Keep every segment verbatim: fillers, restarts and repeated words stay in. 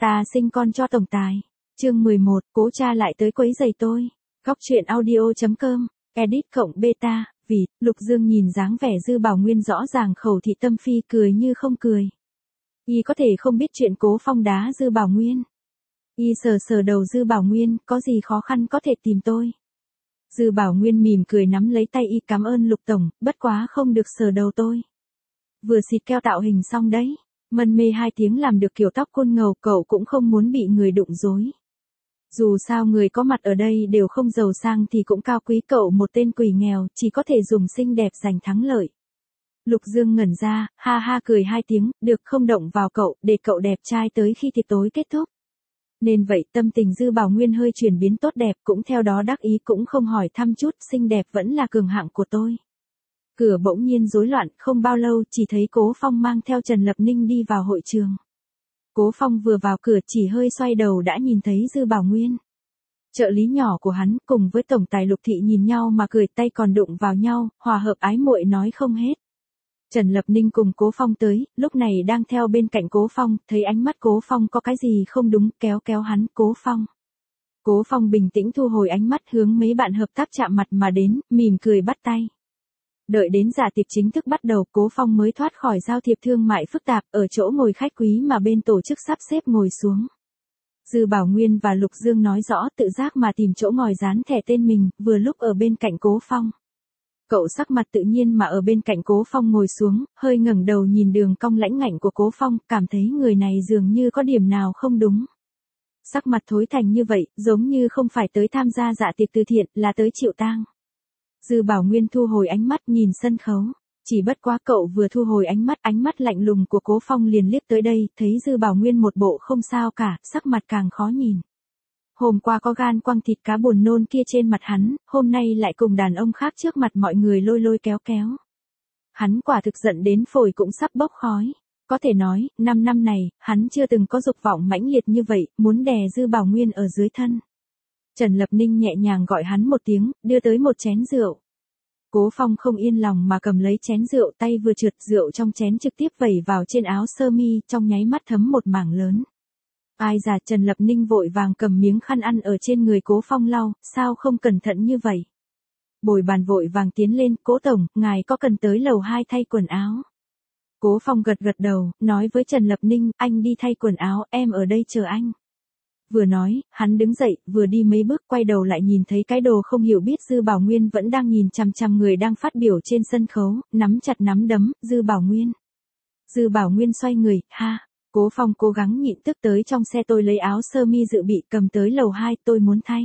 Ta sinh con cho tổng tài. Chương mười một, cố cha lại tới quấy rầy tôi. Góc truyện audio chấm com, edit cộng beta, vì, Lục Dương nhìn dáng vẻ Dư Bảo Nguyên rõ ràng khẩu thị tâm phi cười như không cười. Y có thể không biết chuyện Cố Phong đá Dư Bảo Nguyên. Y sờ sờ đầu Dư Bảo Nguyên, có gì khó khăn có thể tìm tôi. Dư Bảo Nguyên mỉm cười nắm lấy tay Y, cảm ơn Lục Tổng, bất quá không được sờ đầu tôi. Vừa xịt keo tạo hình xong đấy. Mân mê hai tiếng làm được kiểu tóc côn ngầu, cậu cũng không muốn bị người đụng rối. Dù sao người có mặt ở đây đều không giàu sang thì cũng cao quý, cậu một tên quỷ nghèo, chỉ có thể dùng xinh đẹp giành thắng lợi. Lục Dương ngẩn ra, ha ha cười hai tiếng, được không động vào cậu, để cậu đẹp trai tới khi tiệc tối kết thúc. Nên vậy tâm tình Dư Bảo Nguyên hơi chuyển biến tốt đẹp, cũng theo đó đắc ý, cũng không hỏi thăm chút, xinh đẹp vẫn là cường hạng của tôi. Cửa bỗng nhiên rối loạn, không bao lâu chỉ thấy Cố Phong mang theo Trần Lập Ninh đi vào hội trường. Cố Phong vừa vào cửa chỉ hơi xoay đầu đã nhìn thấy Dư Bảo Nguyên. Trợ lý nhỏ của hắn cùng với tổng tài Lục Thị nhìn nhau mà cười, tay còn đụng vào nhau, hòa hợp ái muội nói không hết. Trần Lập Ninh cùng Cố Phong tới, lúc này đang theo bên cạnh Cố Phong, thấy ánh mắt Cố Phong có cái gì không đúng, kéo kéo hắn. Cố Phong. Cố Phong bình tĩnh thu hồi ánh mắt, hướng mấy bạn hợp tác chạm mặt mà đến, mỉm cười bắt tay. Đợi đến dạ tiệc chính thức bắt đầu, Cố Phong mới thoát khỏi giao thiệp thương mại phức tạp, ở chỗ ngồi khách quý mà bên tổ chức sắp xếp ngồi xuống. Dư Bảo Nguyên và Lục Dương nói rõ tự giác mà tìm chỗ ngồi dán thẻ tên mình, vừa lúc ở bên cạnh Cố Phong. Cậu sắc mặt tự nhiên mà ở bên cạnh Cố Phong ngồi xuống, hơi ngẩng đầu nhìn đường cong lãnh ngạnh của Cố Phong, cảm thấy người này dường như có điểm nào không đúng. Sắc mặt thối thành như vậy, giống như không phải tới tham gia dạ tiệc từ thiện, là tới chịu tang. Dư Bảo Nguyên thu hồi ánh mắt nhìn sân khấu. Chỉ bất quá cậu vừa thu hồi ánh mắt, ánh mắt lạnh lùng của Cố Phong liền liếc tới đây, thấy Dư Bảo Nguyên một bộ không sao cả, sắc mặt càng khó nhìn. Hôm qua có gan quăng thịt cá buồn nôn kia trên mặt hắn, hôm nay lại cùng đàn ông khác trước mặt mọi người lôi lôi kéo kéo. Hắn quả thực giận đến phổi cũng sắp bốc khói. Có thể nói, năm năm này, hắn chưa từng có dục vọng mãnh liệt như vậy, muốn đè Dư Bảo Nguyên ở dưới thân. Trần Lập Ninh nhẹ nhàng gọi hắn một tiếng, đưa tới một chén rượu. Cố Phong không yên lòng mà cầm lấy chén rượu, tay vừa trượt, rượu trong chén trực tiếp vẩy vào trên áo sơ mi, trong nháy mắt thấm một mảng lớn. Ai già, Trần Lập Ninh vội vàng cầm miếng khăn ăn ở trên người Cố Phong lau, sao không cẩn thận như vậy. Bồi bàn vội vàng tiến lên, Cố Tổng, ngài có cần tới lầu hai thay quần áo. Cố Phong gật gật đầu, nói với Trần Lập Ninh, anh đi thay quần áo, em ở đây chờ anh. Vừa nói, hắn đứng dậy, vừa đi mấy bước quay đầu lại nhìn thấy cái đồ không hiểu biết Dư Bảo Nguyên vẫn đang nhìn chằm chằm người đang phát biểu trên sân khấu, nắm chặt nắm đấm, Dư Bảo Nguyên. Dư Bảo Nguyên xoay người, ha, Cố Phong cố gắng nhịn tức tới trong xe tôi lấy áo sơ mi dự bị cầm tới lầu hai tôi muốn thay.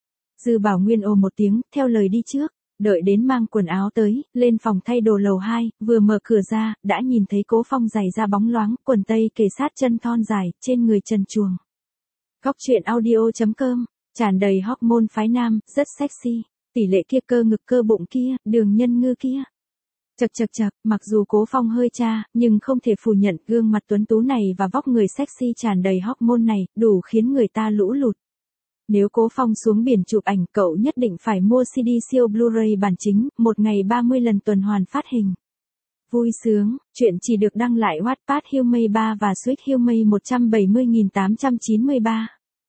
Dư Bảo Nguyên ồ một tiếng, theo lời đi trước, đợi đến mang quần áo tới, lên phòng thay đồ lầu hai, vừa mở cửa ra, đã nhìn thấy Cố Phong giày da bóng loáng, quần tây kề sát chân thon dài, trên người trần truồng. Góc truyện audio chấm com, tràn đầy hormone phái nam, rất sexy, tỷ lệ kia, cơ ngực cơ bụng kia, đường nhân ngư kia. Chật chật chật, mặc dù Cố Phong hơi cha, nhưng không thể phủ nhận gương mặt tuấn tú này và vóc người sexy tràn đầy hormone này, đủ khiến người ta lũ lụt. Nếu Cố Phong xuống biển chụp ảnh, cậu nhất định phải mua xê đê siêu Blu-ray bản chính, một ngày ba mươi lần tuần hoàn phát hình. Vui sướng, chuyện chỉ được đăng lại Wattpad Humay ba và Sweet Humay một trăm bảy mươi nghìn tám trăm chín mươi ba.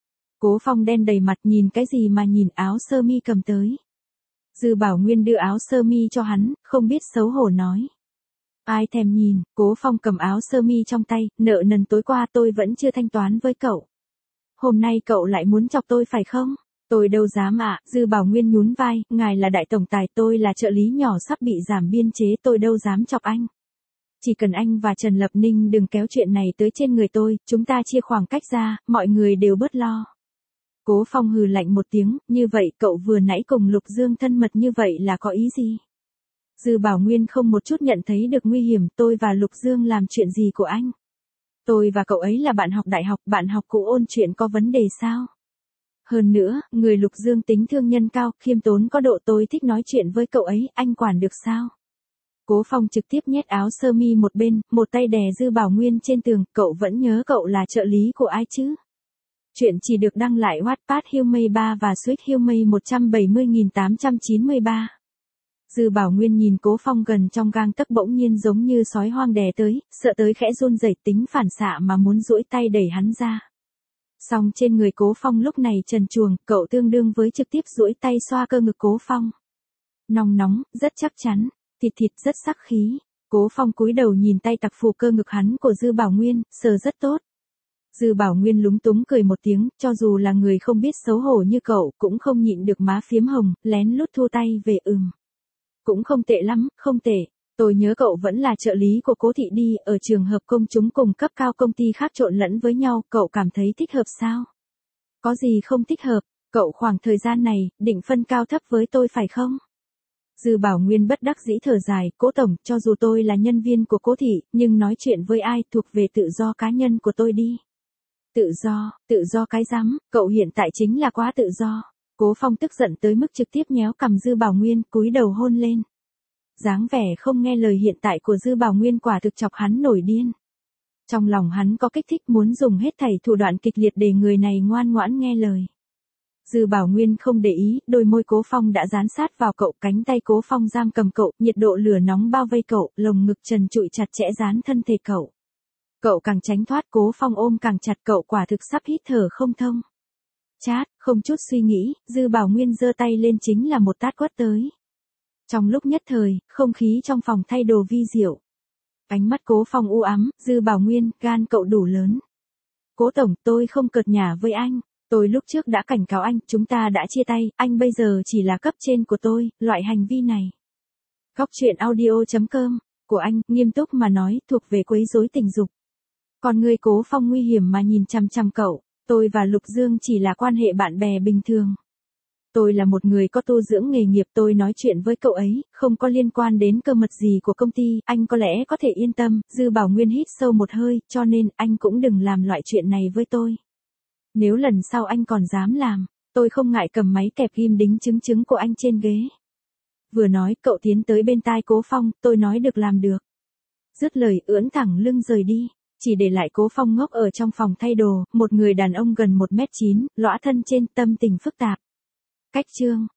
Cố Phong đen đầy mặt, nhìn cái gì mà nhìn, áo sơ mi cầm tới. Dư Bảo Nguyên đưa áo sơ mi cho hắn, không biết xấu hổ nói. Ai thèm nhìn. Cố Phong cầm áo sơ mi trong tay, nợ nần tối qua tôi vẫn chưa thanh toán với cậu. Hôm nay cậu lại muốn chọc tôi phải không? Tôi đâu dám ạ. Dư Bảo Nguyên nhún vai, ngài là đại tổng tài, tôi là trợ lý nhỏ sắp bị giảm biên chế, tôi đâu dám chọc anh. Chỉ cần anh và Trần Lập Ninh đừng kéo chuyện này tới trên người tôi, chúng ta chia khoảng cách ra, mọi người đều bớt lo. Cố Phong hừ lạnh một tiếng, như vậy cậu vừa nãy cùng Lục Dương thân mật như vậy là có ý gì? Dư Bảo Nguyên không một chút nhận thấy được nguy hiểm, tôi và Lục Dương làm chuyện gì của anh? Tôi và cậu ấy là bạn học đại học, bạn học cũ ôn chuyện có vấn đề sao? Hơn nữa, người Lục Dương tính thương nhân cao, khiêm tốn có độ, tôi thích nói chuyện với cậu ấy, anh quản được sao? Cố Phong trực tiếp nhét áo sơ mi một bên, một tay đè Dư Bảo Nguyên trên tường, cậu vẫn nhớ cậu là trợ lý của ai chứ? Chuyện chỉ được đăng lại Wattpad Humay ba và Sweet Humay một trăm bảy mươi nghìn tám trăm chín mươi ba. Dư Bảo Nguyên nhìn Cố Phong gần trong gang tấc, bỗng nhiên giống như sói hoang đè tới, sợ tới khẽ run rẩy, tính phản xạ mà muốn duỗi tay đẩy hắn ra. Song trên người Cố Phong lúc này trần truồng, cậu tương đương với trực tiếp duỗi tay xoa cơ ngực Cố Phong. Nóng nóng, rất chắc chắn, thịt thịt rất sắc khí. Cố Phong cúi đầu nhìn tay tặc phù cơ ngực hắn của Dư Bảo Nguyên, sờ rất tốt. Dư Bảo Nguyên lúng túng cười một tiếng, cho dù là người không biết xấu hổ như cậu, cũng không nhịn được má phiếm hồng, lén lút thu tay về ừm. Cũng không tệ lắm, không tệ. Tôi nhớ cậu vẫn là trợ lý của Cố thị đi, ở trường hợp công chúng cùng cấp cao công ty khác trộn lẫn với nhau, cậu cảm thấy thích hợp sao? Có gì không thích hợp, cậu khoảng thời gian này, định phân cao thấp với tôi phải không? Dư Bảo Nguyên bất đắc dĩ thở dài, Cố tổng, cho dù tôi là nhân viên của Cố thị, nhưng nói chuyện với ai thuộc về tự do cá nhân của tôi đi. Tự do, tự do cái rắm, cậu hiện tại chính là quá tự do. Cố Phong tức giận tới mức trực tiếp nhéo cằm Dư Bảo Nguyên, cúi đầu hôn lên. Dáng vẻ không nghe lời hiện tại của Dư Bảo Nguyên quả thực chọc hắn nổi điên. Trong lòng hắn có kích thích muốn dùng hết thảy thủ đoạn kịch liệt để người này ngoan ngoãn nghe lời. Dư Bảo Nguyên không để ý, đôi môi Cố Phong đã dán sát vào cậu, cánh tay Cố Phong giam cầm cậu, nhiệt độ lửa nóng bao vây cậu, lồng ngực trần trụi chặt chẽ dán thân thể cậu. Cậu càng tránh thoát, Cố Phong ôm càng chặt, cậu quả thực sắp hít thở không thông. Chát, không chút suy nghĩ, Dư Bảo Nguyên giơ tay lên chính là một tát quất tới. Trong lúc nhất thời, không khí trong phòng thay đồ vi diệu. Ánh mắt Cố Phong u ám, Dư Bảo Nguyên, gan cậu đủ lớn. Cố tổng, tôi không cợt nhả với anh. Tôi lúc trước đã cảnh cáo anh, chúng ta đã chia tay, anh bây giờ chỉ là cấp trên của tôi, loại hành vi này. Góc truyện audio chấm com, của anh, nghiêm túc mà nói, thuộc về quấy rối tình dục. Còn người Cố Phong nguy hiểm mà nhìn chằm chằm cậu, tôi và Lục Dương chỉ là quan hệ bạn bè bình thường. Tôi là một người có tu dưỡng nghề nghiệp, tôi nói chuyện với cậu ấy, không có liên quan đến cơ mật gì của công ty, anh có lẽ có thể yên tâm. Dư Bảo Nguyên hít sâu một hơi, cho nên anh cũng đừng làm loại chuyện này với tôi. Nếu lần sau anh còn dám làm, tôi không ngại cầm máy kẹp ghim đính chứng chứng của anh trên ghế. Vừa nói, cậu tiến tới bên tai Cố Phong, tôi nói được làm được. Dứt lời, ưỡn thẳng lưng rời đi, chỉ để lại Cố Phong ngốc ở trong phòng thay đồ, một người đàn ông gần một mét chín, lõa thân trên, tâm tình phức tạp. Cách chương